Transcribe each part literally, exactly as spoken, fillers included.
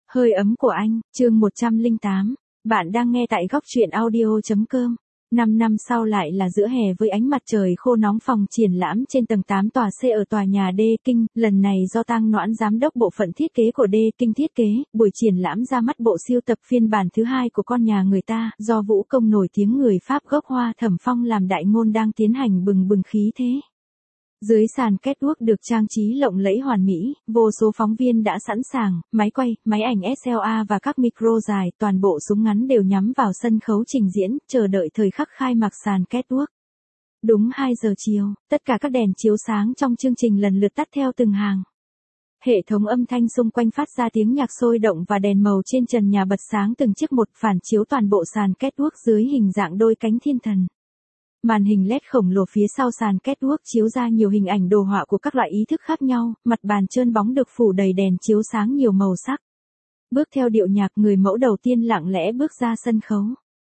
Hơi ấm của anh, chương một trăm lẻ tám. Bạn đang nghe tại góc truyện audio.com. Năm năm sau lại là giữa hè với ánh mặt trời khô nóng, phòng triển lãm trên tầng tám tòa C ở tòa nhà D Kinh, lần này do Tang Noãn giám đốc bộ phận thiết kế của D Kinh thiết kế, buổi triển lãm ra mắt bộ siêu tập phiên bản thứ hai của Con nhà người ta, do Vũ Công nổi tiếng người Pháp gốc Hoa Thẩm Phong làm đại ngôn đang tiến hành bừng bừng khí thế. Dưới sàn catwalk được trang trí lộng lẫy hoàn mỹ, vô số phóng viên đã sẵn sàng, máy quay, máy ảnh ét lờ a và các micro dài, toàn bộ súng ngắn đều nhắm vào sân khấu trình diễn, chờ đợi thời khắc khai mạc sàn catwalk. Đúng hai giờ chiều, tất cả các đèn chiếu sáng trong chương trình lần lượt tắt theo từng hàng. Hệ thống âm thanh xung quanh phát ra tiếng nhạc sôi động và đèn màu trên trần nhà bật sáng từng chiếc một, phản chiếu toàn bộ sàn catwalk dưới hình dạng đôi cánh thiên thần. Màn hình led khổng lồ phía sau sàn catwalk chiếu ra nhiều hình ảnh đồ họa của các loại ý thức khác nhau, mặt bàn trơn bóng được phủ đầy đèn chiếu sáng nhiều màu sắc. Bước theo điệu nhạc, người mẫu đầu tiên lặng lẽ bước ra sân khấu.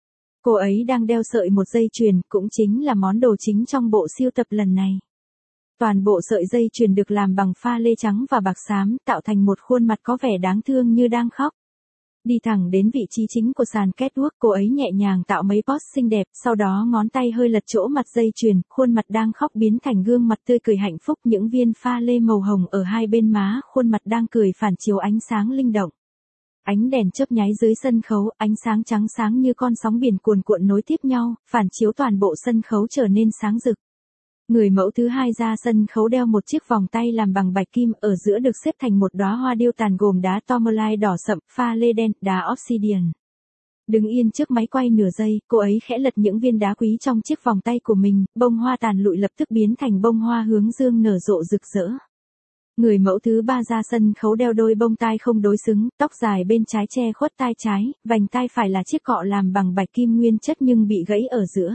Cô ấy đang đeo sợi một dây chuyền, cũng chính là món đồ chính trong bộ siêu tập lần này. Toàn bộ sợi dây chuyền được làm bằng pha lê trắng và bạc xám, tạo thành một khuôn mặt có vẻ đáng thương như đang khóc. Đi thẳng đến vị trí chính của sàn catwalk, cô ấy nhẹ nhàng tạo mấy pose xinh đẹp, sau đó ngón tay hơi lật chỗ mặt dây chuyền, khuôn mặt đang khóc biến thành gương mặt tươi cười hạnh phúc, những viên pha lê màu hồng ở hai bên má, khuôn mặt đang cười phản chiếu ánh sáng linh động. Ánh đèn chớp nháy dưới sân khấu, ánh sáng trắng sáng như con sóng biển cuồn cuộn nối tiếp nhau, phản chiếu toàn bộ sân khấu trở nên sáng rực. Người mẫu thứ hai ra sân khấu đeo một chiếc vòng tay làm bằng bạch kim, ở giữa được xếp thành một đóa hoa điêu tàn gồm đá tourmaline đỏ sậm, pha lê đen, đá obsidian. Đứng yên trước máy quay nửa giây, cô ấy khẽ lật những viên đá quý trong chiếc vòng tay của mình, bông hoa tàn lụi lập tức biến thành bông hoa hướng dương nở rộ rực rỡ. Người mẫu thứ ba ra sân khấu đeo đôi bông tai không đối xứng, tóc dài bên trái che khuất tai trái, vành tai phải là chiếc cọ làm bằng bạch kim nguyên chất nhưng bị gãy ở giữa.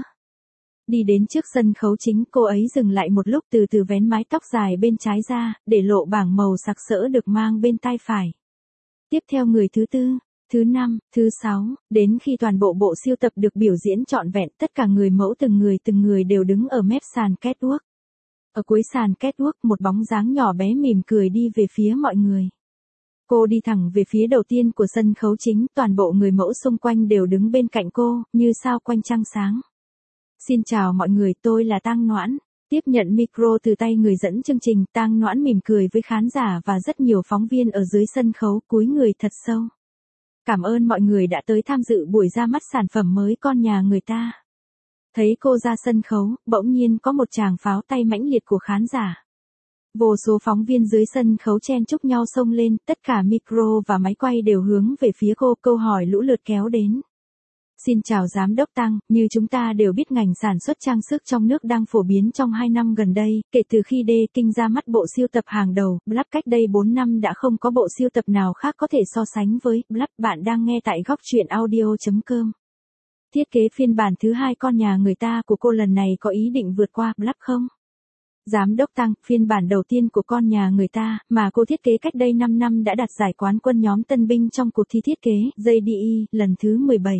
Đi đến trước sân khấu chính, cô ấy dừng lại một lúc, từ từ vén mái tóc dài bên trái ra, để lộ bảng màu sặc sỡ được mang bên tai phải. Tiếp theo người thứ tư, thứ năm, thứ sáu, đến khi toàn bộ bộ siêu tập được biểu diễn trọn vẹn, tất cả người mẫu từng người từng người đều đứng ở mép sàn catwalk. Ở cuối sàn catwalk, một bóng dáng nhỏ bé mỉm cười đi về phía mọi người. Cô đi thẳng về phía đầu tiên của sân khấu chính, toàn bộ người mẫu xung quanh đều đứng bên cạnh cô, như sao quanh trăng sáng. Xin chào mọi người, tôi là Tang Noãn. Tiếp nhận micro từ tay người dẫn chương trình, Tang Noãn mỉm cười với khán giả và rất nhiều phóng viên ở dưới sân khấu, cúi người thật sâu. Cảm ơn mọi người đã tới tham dự buổi ra mắt sản phẩm mới Con nhà người ta. Thấy cô ra sân khấu, bỗng nhiên có một tràng pháo tay mãnh liệt của khán giả. Vô số phóng viên dưới sân khấu chen chúc nhau xông lên, tất cả micro và máy quay đều hướng về phía cô, câu hỏi lũ lượt kéo đến. Xin chào Giám đốc Tang, như chúng ta đều biết ngành sản xuất trang sức trong nước đang phổ biến trong hai năm gần đây, kể từ khi D Kinh ra mắt bộ siêu tập hàng đầu, Black cách đây bốn năm đã không có bộ siêu tập nào khác có thể so sánh với Black. Bạn đang nghe tại góc truyện audio.com. Thiết kế phiên bản thứ hai Con nhà người ta của cô lần này có ý định vượt qua Black không? Giám đốc Tang, phiên bản đầu tiên của Con nhà người ta, mà cô thiết kế cách đây năm năm đã đạt giải quán quân nhóm tân binh trong cuộc thi thiết kế J D E lần thứ mười bảy.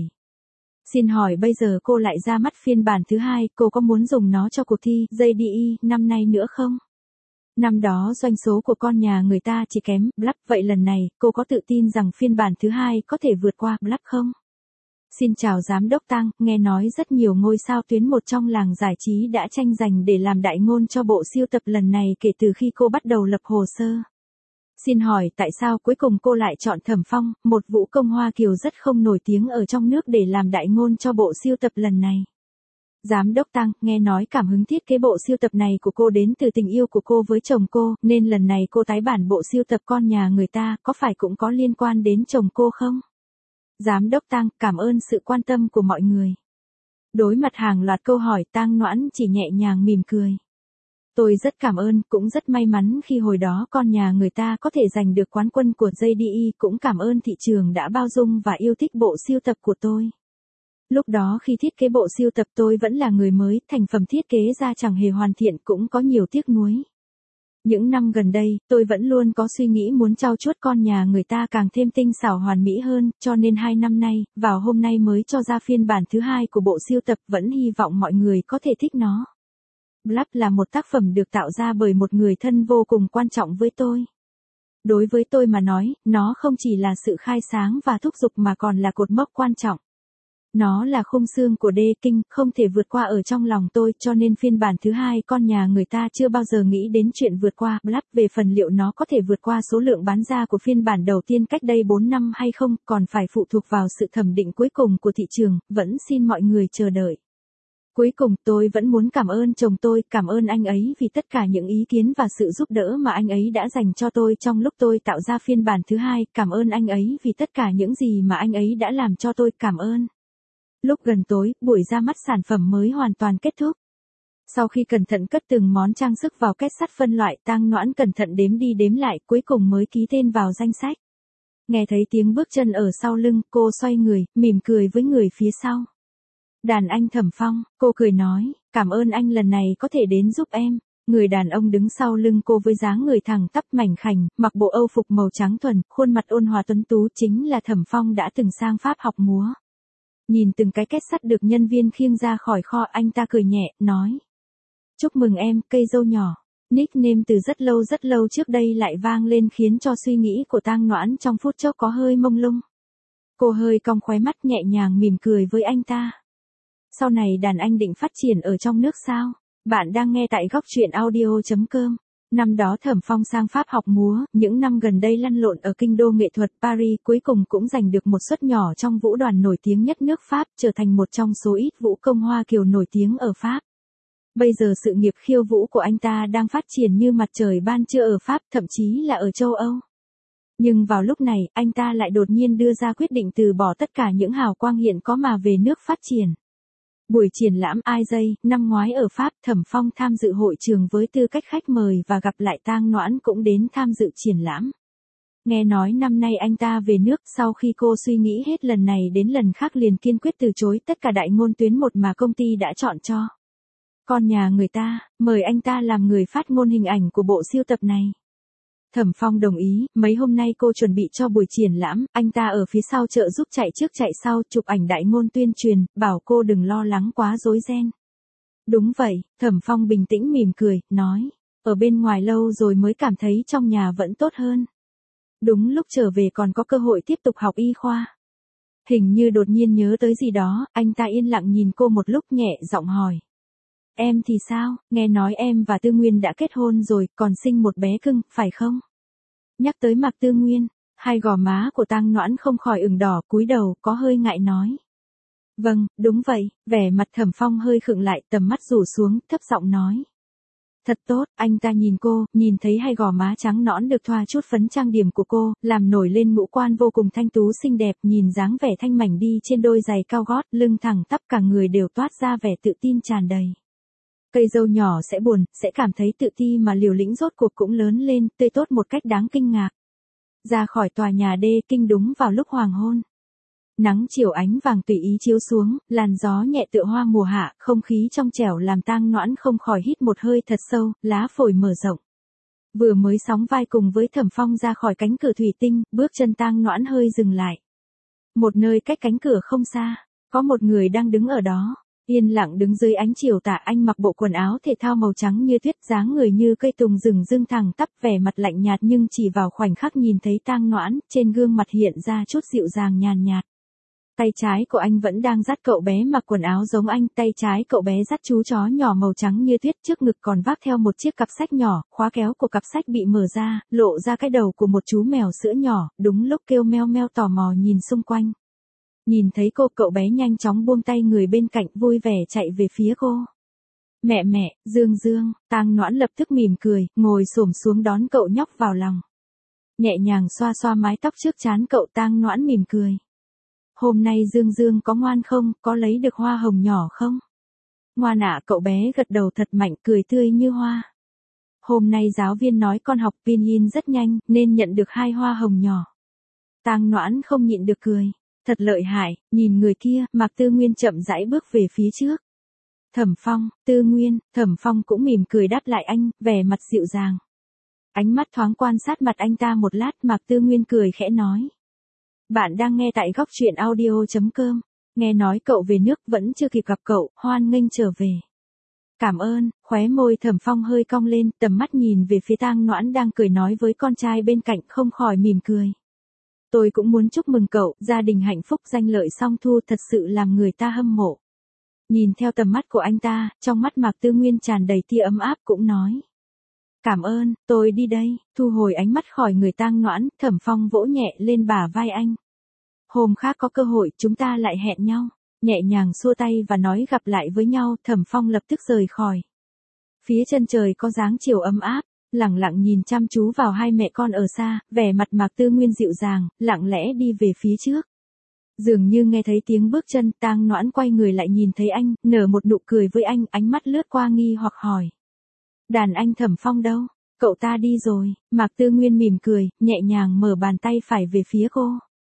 Xin hỏi bây giờ cô lại ra mắt phiên bản thứ hai, cô có muốn dùng nó cho cuộc thi J D E năm nay nữa không? Năm đó doanh số của Con nhà người ta chỉ kém Black, vậy lần này, cô có tự tin rằng phiên bản thứ hai có thể vượt qua Black không? Xin chào Giám đốc Tang, nghe nói rất nhiều ngôi sao tuyến một trong làng giải trí đã tranh giành để làm đại ngôn cho bộ siêu tập lần này kể từ khi cô bắt đầu lập hồ sơ. Xin hỏi tại sao cuối cùng cô lại chọn Thẩm Phong, một vũ công Hoa Kiều rất không nổi tiếng ở trong nước để làm đại ngôn cho bộ siêu tập lần này? Giám đốc Tang, nghe nói cảm hứng thiết kế bộ siêu tập này của cô đến từ tình yêu của cô với chồng cô, nên lần này cô tái bản bộ siêu tập Con nhà người ta, có phải cũng có liên quan đến chồng cô không? Giám đốc Tang, cảm ơn sự quan tâm của mọi người. Đối mặt hàng loạt câu hỏi, Tang Noãn chỉ nhẹ nhàng mỉm cười. Tôi rất cảm ơn, cũng rất may mắn khi hồi đó Con nhà người ta có thể giành được quán quân của J D E, cũng cảm ơn thị trường đã bao dung và yêu thích bộ siêu tập của tôi. Lúc đó khi thiết kế bộ siêu tập tôi vẫn là người mới, thành phẩm thiết kế ra chẳng hề hoàn thiện, cũng có nhiều tiếc nuối. Những năm gần đây, tôi vẫn luôn có suy nghĩ muốn trau chuốt Con nhà người ta càng thêm tinh xảo hoàn mỹ hơn, cho nên hai năm nay, vào hôm nay mới cho ra phiên bản thứ hai của bộ siêu tập, vẫn hy vọng mọi người có thể thích nó. Black là một tác phẩm được tạo ra bởi một người thân vô cùng quan trọng với tôi. Đối với tôi mà nói, nó không chỉ là sự khai sáng và thúc giục mà còn là cột mốc quan trọng. Nó là khung xương của đê kinh, không thể vượt qua ở trong lòng tôi, cho nên phiên bản thứ hai con nhà người ta chưa bao giờ nghĩ đến chuyện vượt qua. Blab về phần liệu nó có thể vượt qua số lượng bán ra của phiên bản đầu tiên cách đây bốn năm hay không, còn phải phụ thuộc vào sự thẩm định cuối cùng của thị trường, vẫn xin mọi người chờ đợi. Cuối cùng tôi vẫn muốn cảm ơn chồng tôi, cảm ơn anh ấy vì tất cả những ý kiến và sự giúp đỡ mà anh ấy đã dành cho tôi trong lúc tôi tạo ra phiên bản thứ hai, cảm ơn anh ấy vì tất cả những gì mà anh ấy đã làm cho tôi, cảm ơn. Lúc gần tối, buổi ra mắt sản phẩm mới hoàn toàn kết thúc. Sau khi cẩn thận cất từng món trang sức vào két sắt phân loại, Tang Noãn cẩn thận đếm đi đếm lại, cuối cùng mới ký tên vào danh sách. Nghe thấy tiếng bước chân ở sau lưng, cô xoay người, mỉm cười với người phía sau. Đàn anh Thẩm Phong, cô cười nói, cảm ơn anh lần này có thể đến giúp em. Người đàn ông đứng sau lưng cô với dáng người thẳng tắp mảnh khảnh, mặc bộ âu phục màu trắng thuần, khuôn mặt ôn hòa tuấn tú, chính là Thẩm Phong đã từng sang Pháp học múa. Nhìn từng cái két sắt được nhân viên khiêng ra khỏi kho, anh ta cười nhẹ, nói. Chúc mừng em, cây dâu nhỏ. Nickname từ rất lâu rất lâu trước đây lại vang lên khiến cho suy nghĩ của Tang Noãn trong phút chốc có hơi mông lung. Cô hơi cong khóe mắt nhẹ nhàng mỉm cười với anh ta. Sau này đàn anh định phát triển ở trong nước sao? Bạn đang nghe tại góc truyện audio chấm com. Năm đó Thẩm Phong sang Pháp học múa, những năm gần đây lăn lộn ở kinh đô nghệ thuật Paris, cuối cùng cũng giành được một suất nhỏ trong vũ đoàn nổi tiếng nhất nước Pháp, trở thành một trong số ít vũ công Hoa Kiều nổi tiếng ở Pháp. Bây giờ sự nghiệp khiêu vũ của anh ta đang phát triển như mặt trời ban trưa ở Pháp, thậm chí là ở châu Âu. Nhưng vào lúc này, anh ta lại đột nhiên đưa ra quyết định từ bỏ tất cả những hào quang hiện có mà về nước phát triển. Buổi triển lãm i gi, năm ngoái ở Pháp, Thẩm Phong tham dự hội trường với tư cách khách mời và gặp lại Tang Noãn cũng đến tham dự triển lãm. Nghe nói năm nay anh ta về nước, sau khi cô suy nghĩ hết lần này đến lần khác liền kiên quyết từ chối tất cả đại ngôn tuyến một mà công ty đã chọn cho. Con nhà người ta, mời anh ta làm người phát ngôn hình ảnh của bộ sưu tập này. Thẩm Phong đồng ý, mấy hôm nay cô chuẩn bị cho buổi triển lãm, anh ta ở phía sau trợ giúp chạy trước chạy sau, chụp ảnh đại ngôn tuyên truyền, bảo cô đừng lo lắng quá rối ren. Đúng vậy, Thẩm Phong bình tĩnh mỉm cười, nói, ở bên ngoài lâu rồi mới cảm thấy trong nhà vẫn tốt hơn. Đúng lúc trở về còn có cơ hội tiếp tục học y khoa. Hình như đột nhiên nhớ tới gì đó, anh ta yên lặng nhìn cô một lúc nhẹ giọng hỏi. Em thì sao, nghe nói em và Tư Nguyên đã kết hôn rồi, còn sinh một bé cưng, phải không? Nhắc tới Mạc Tư Nguyên, hai gò má của Tang Noãn không khỏi ửng đỏ, cúi đầu, có hơi ngại nói. Vâng, đúng vậy, vẻ mặt Thẩm Phong hơi khựng lại, tầm mắt rủ xuống, thấp giọng nói. Thật tốt, anh ta nhìn cô, nhìn thấy hai gò má trắng nõn được thoa chút phấn trang điểm của cô, làm nổi lên ngũ quan vô cùng thanh tú xinh đẹp, nhìn dáng vẻ thanh mảnh đi trên đôi giày cao gót, lưng thẳng tắp, cả người đều toát ra vẻ tự tin tràn đầy. Cây dâu nhỏ sẽ buồn, sẽ cảm thấy tự ti mà liều lĩnh rốt cuộc cũng lớn lên, tươi tốt một cách đáng kinh ngạc. Ra khỏi tòa nhà đê kinh đúng vào lúc hoàng hôn. Nắng chiều ánh vàng tùy ý chiếu xuống, làn gió nhẹ tựa hoa mùa hạ, không khí trong trẻo làm Tang Noãn không khỏi hít một hơi thật sâu, lá phổi mở rộng. Vừa mới sóng vai cùng với Thẩm Phong ra khỏi cánh cửa thủy tinh, bước chân Tang Noãn hơi dừng lại. Một nơi cách cánh cửa không xa, có một người đang đứng ở đó. Yên lặng đứng dưới ánh chiều tà, anh mặc bộ quần áo thể thao màu trắng như tuyết, dáng người như cây tùng rừng rưng thẳng tắp, vẻ mặt lạnh nhạt nhưng chỉ vào khoảnh khắc nhìn thấy Tang Noãn, trên gương mặt hiện ra chút dịu dàng nhàn nhạt. Tay trái của anh vẫn đang dắt cậu bé mặc quần áo giống anh, tay trái cậu bé dắt chú chó nhỏ màu trắng như tuyết, trước ngực còn vác theo một chiếc cặp sách nhỏ, khóa kéo của cặp sách bị mở ra, lộ ra cái đầu của một chú mèo sữa nhỏ, đúng lúc kêu meo meo tò mò nhìn xung quanh. Nhìn thấy cô, cậu bé nhanh chóng buông tay người bên cạnh, vui vẻ chạy về phía cô. Mẹ mẹ, Dương Dương, Tang Noãn lập tức mỉm cười, ngồi xổm xuống đón cậu nhóc vào lòng. Nhẹ nhàng xoa xoa mái tóc trước trán cậu, Tang Noãn mỉm cười. Hôm nay Dương Dương có ngoan không, có lấy được hoa hồng nhỏ không? Ngoan ạ, cậu bé gật đầu thật mạnh, cười tươi như hoa. Hôm nay giáo viên nói con học pinyin rất nhanh, nên nhận được hai hoa hồng nhỏ. Tang Noãn không nhịn được cười. Thật lợi hại, nhìn người kia, Mạc Tư Nguyên chậm rãi bước về phía trước. Thẩm Phong, Tư Nguyên, Thẩm Phong cũng mỉm cười đáp lại anh, vẻ mặt dịu dàng. Ánh mắt thoáng quan sát mặt anh ta một lát, Mạc Tư Nguyên cười khẽ nói. Bạn đang nghe tại góc truyện audio chấm com, nghe nói cậu về nước vẫn chưa kịp gặp cậu, hoan nghênh trở về. Cảm ơn, khóe môi Thẩm Phong hơi cong lên, tầm mắt nhìn về phía Tang Noãn đang cười nói với con trai bên cạnh không khỏi mỉm cười. Tôi cũng muốn chúc mừng cậu, gia đình hạnh phúc danh lợi song thu thật sự làm người ta hâm mộ. Nhìn theo tầm mắt của anh ta, trong mắt Mạc Tư Nguyên tràn đầy tia ấm áp cũng nói. Cảm ơn, tôi đi đây, thu hồi ánh mắt khỏi người Tang Noãn, Thẩm Phong vỗ nhẹ lên bả vai anh. Hôm khác có cơ hội chúng ta lại hẹn nhau, nhẹ nhàng xua tay và nói gặp lại với nhau, Thẩm Phong lập tức rời khỏi. Phía chân trời có dáng chiều ấm áp, lặng lặng nhìn chăm chú vào hai mẹ con ở xa, vẻ mặt Mạc Tư Nguyên dịu dàng, lặng lẽ đi về phía trước. Dường như nghe thấy tiếng bước chân, Tang Noãn quay người lại nhìn thấy anh, nở một nụ cười với anh, ánh mắt lướt qua nghi hoặc hỏi. Đàn anh Thẩm Phong đâu? Cậu ta đi rồi, Mạc Tư Nguyên mỉm cười, nhẹ nhàng mở bàn tay phải về phía cô.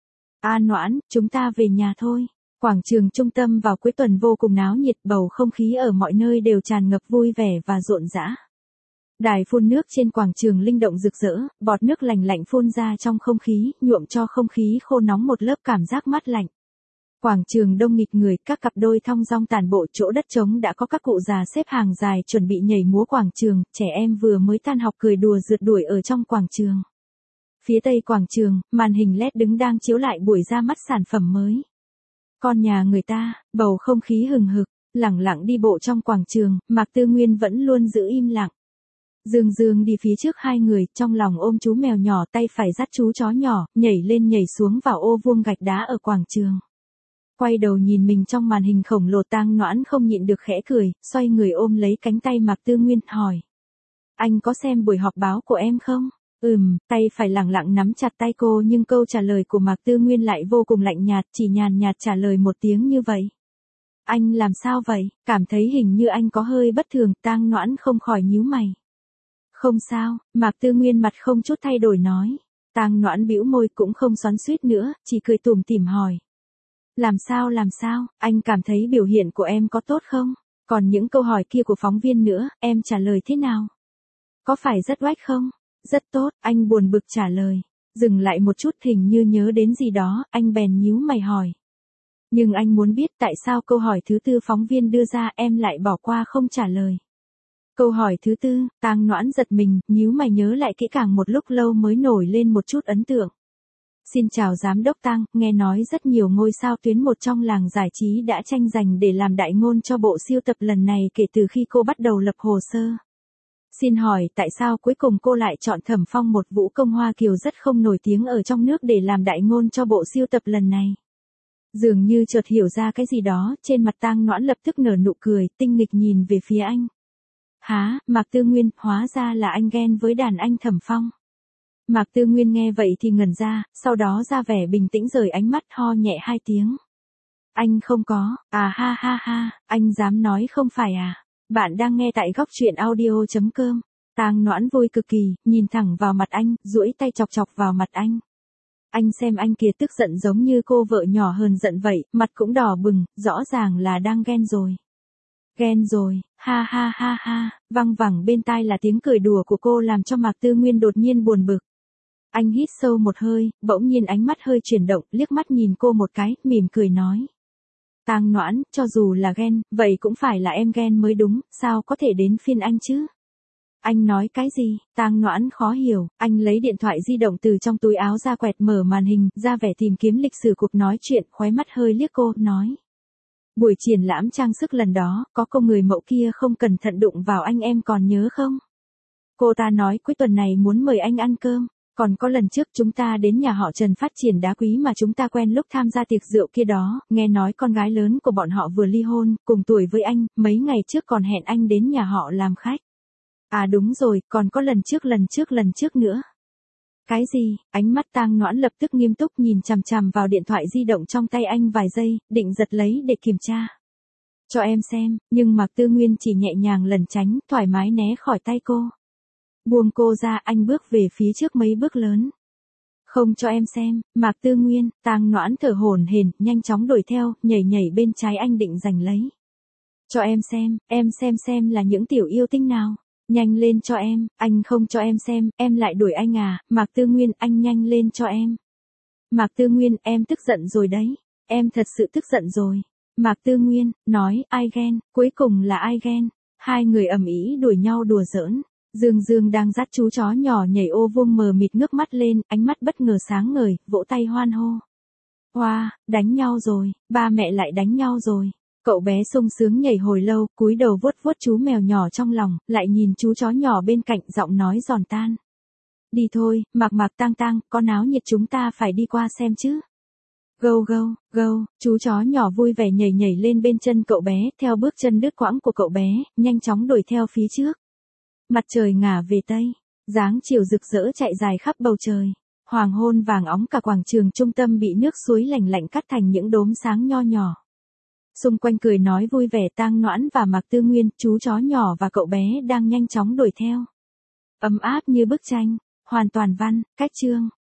A Noãn, chúng ta về nhà thôi. Quảng trường trung tâm vào cuối tuần vô cùng náo nhiệt, bầu không khí ở mọi nơi đều tràn ngập vui vẻ và rộn rã. Đài phun nước trên quảng trường linh động rực rỡ, bọt nước lạnh lạnh phun ra trong không khí, nhuộm cho không khí khô nóng một lớp cảm giác mát lạnh. Quảng trường đông nghịt người, các cặp đôi thong dong tản bộ, chỗ đất trống đã có các cụ già xếp hàng dài chuẩn bị nhảy múa quảng trường, trẻ em vừa mới tan học cười đùa rượt đuổi ở trong quảng trường. Phía tây quảng trường, màn hình led đứng đang chiếu lại buổi ra mắt sản phẩm mới. Con nhà người ta, bầu không khí hừng hực, lẳng lặng đi bộ trong quảng trường, Mạc Tư Nguyên vẫn luôn giữ im lặng. Dương Dương đi phía trước hai người, trong lòng ôm chú mèo nhỏ, tay phải dắt chú chó nhỏ, nhảy lên nhảy xuống vào ô vuông gạch đá ở quảng trường. Quay đầu nhìn mình trong màn hình khổng lồ, Tang Noãn không nhịn được khẽ cười, xoay người ôm lấy cánh tay Mạc Tư Nguyên, hỏi. Anh có xem buổi họp báo của em không? Ừm, tay phải lẳng lặng nắm chặt tay cô, nhưng câu trả lời của Mạc Tư Nguyên lại vô cùng lạnh nhạt, chỉ nhàn nhạt trả lời một tiếng như vậy. Anh làm sao vậy? Cảm thấy hình như anh có hơi bất thường, Tang Noãn không khỏi nhíu mày. Không sao, Mạc Tư Nguyên mặt không chút thay đổi nói. Tang Noãn bĩu môi cũng không xoắn xuýt nữa, chỉ cười tủm tỉm hỏi. Làm sao làm sao, anh cảm thấy biểu hiện của em có tốt không? Còn những câu hỏi kia của phóng viên nữa, em trả lời thế nào? Có phải rất oách không? Rất tốt, anh buồn bực trả lời. Dừng lại một chút, hình như nhớ đến gì đó, anh bèn nhíu mày hỏi. Nhưng anh muốn biết tại sao câu hỏi thứ tư phóng viên đưa ra em lại bỏ qua không trả lời. Câu hỏi thứ tư, Tang Noãn giật mình, nhíu mày nhớ lại kỹ càng một lúc lâu mới nổi lên một chút ấn tượng. Xin chào giám đốc Tang, nghe nói rất nhiều ngôi sao tuyến một trong làng giải trí đã tranh giành để làm đại ngôn cho bộ siêu tập lần này kể từ khi cô bắt đầu lập hồ sơ. Xin hỏi tại sao cuối cùng cô lại chọn Thẩm Phong, một vũ công Hoa Kiều rất không nổi tiếng ở trong nước để làm đại ngôn cho bộ siêu tập lần này? Dường như chợt hiểu ra cái gì đó, trên mặt Tang Noãn lập tức nở nụ cười, tinh nghịch nhìn về phía anh. Hả, Mạc Tư Nguyên, hóa ra là anh ghen với đàn anh Thẩm Phong. Mạc Tư Nguyên nghe vậy thì ngẩn ra, sau đó ra vẻ bình tĩnh rời ánh mắt, ho nhẹ hai tiếng. Anh không có, à ha ha ha, anh dám nói không phải à? Bạn đang nghe tại góc truyện audio chấm com. Tang Noãn vui cực kỳ, nhìn thẳng vào mặt anh, duỗi tay chọc chọc vào mặt anh. Anh xem anh kia tức giận giống như cô vợ nhỏ hờn giận vậy, mặt cũng đỏ bừng, rõ ràng là đang ghen rồi. Ghen rồi, ha ha ha ha, văng vẳng bên tai là tiếng cười đùa của cô làm cho Mạc Tư Nguyên đột nhiên buồn bực. Anh hít sâu một hơi, bỗng nhiên ánh mắt hơi chuyển động, liếc mắt nhìn cô một cái, mỉm cười nói. Tang Noãn, cho dù là ghen, vậy cũng phải là em ghen mới đúng, sao có thể đến phiên anh chứ? Anh nói cái gì? Tang Noãn khó hiểu, anh lấy điện thoại di động từ trong túi áo ra, quẹt mở màn hình, ra vẻ tìm kiếm lịch sử cuộc nói chuyện, khóe mắt hơi liếc cô, nói. Buổi triển lãm trang sức lần đó, có cô người mẫu kia không cẩn thận đụng vào anh, em còn nhớ không? Cô ta nói cuối tuần này muốn mời anh ăn cơm. Còn có lần trước chúng ta đến nhà họ Trần phát triển đá quý mà chúng ta quen lúc tham gia tiệc rượu kia đó, nghe nói con gái lớn của bọn họ vừa ly hôn, cùng tuổi với anh, mấy ngày trước còn hẹn anh đến nhà họ làm khách. À đúng rồi, còn có lần trước lần trước lần trước nữa. Cái gì? Ánh mắt Tang Noãn lập tức nghiêm túc nhìn chằm chằm vào điện thoại di động trong tay anh vài giây, định giật lấy để kiểm tra. Cho em xem, nhưng Mạc Tư Nguyên chỉ nhẹ nhàng lẩn tránh, thoải mái né khỏi tay cô. Buông cô ra, anh bước về phía trước mấy bước lớn. Không cho em xem, Mạc Tư Nguyên, Tang Noãn thở hổn hển, nhanh chóng đuổi theo, nhảy nhảy bên trái anh định giành lấy. Cho em xem, em xem xem là những tiểu yêu tinh nào. Nhanh lên cho em, anh không cho em xem, em lại đuổi anh à, Mạc Tư Nguyên, anh nhanh lên cho em. Mạc Tư Nguyên, em tức giận rồi đấy, em thật sự tức giận rồi. Mạc Tư Nguyên, nói, ai ghen, cuối cùng là ai ghen? Hai người ầm ĩ đuổi nhau đùa giỡn. Dương Dương đang dắt chú chó nhỏ nhảy ô vuông mờ mịt ngước mắt lên, ánh mắt bất ngờ sáng ngời, vỗ tay hoan hô. Oa, wow, đánh nhau rồi, ba mẹ lại đánh nhau rồi. Cậu bé sung sướng nhảy hồi lâu, cúi đầu vuốt vuốt chú mèo nhỏ trong lòng, lại nhìn chú chó nhỏ bên cạnh, giọng nói giòn tan. Đi thôi, Mạc Mạc Tang Tang, có náo nhiệt chúng ta phải đi qua xem chứ. Gâu gâu, gâu, chú chó nhỏ vui vẻ nhảy nhảy lên bên chân cậu bé, theo bước chân đứt quãng của cậu bé, nhanh chóng đuổi theo phía trước. Mặt trời ngả về tây, dáng chiều rực rỡ chạy dài khắp bầu trời. Hoàng hôn vàng óng cả quảng trường trung tâm bị nước suối lạnh lạnh cắt thành những đốm sáng nho nhỏ. Xung quanh cười nói vui vẻ Tang Noãn và Mạc Tư Nguyên, chú chó nhỏ và cậu bé đang nhanh chóng đuổi theo. Ấm áp như bức tranh, hoàn toàn văn, cách chương.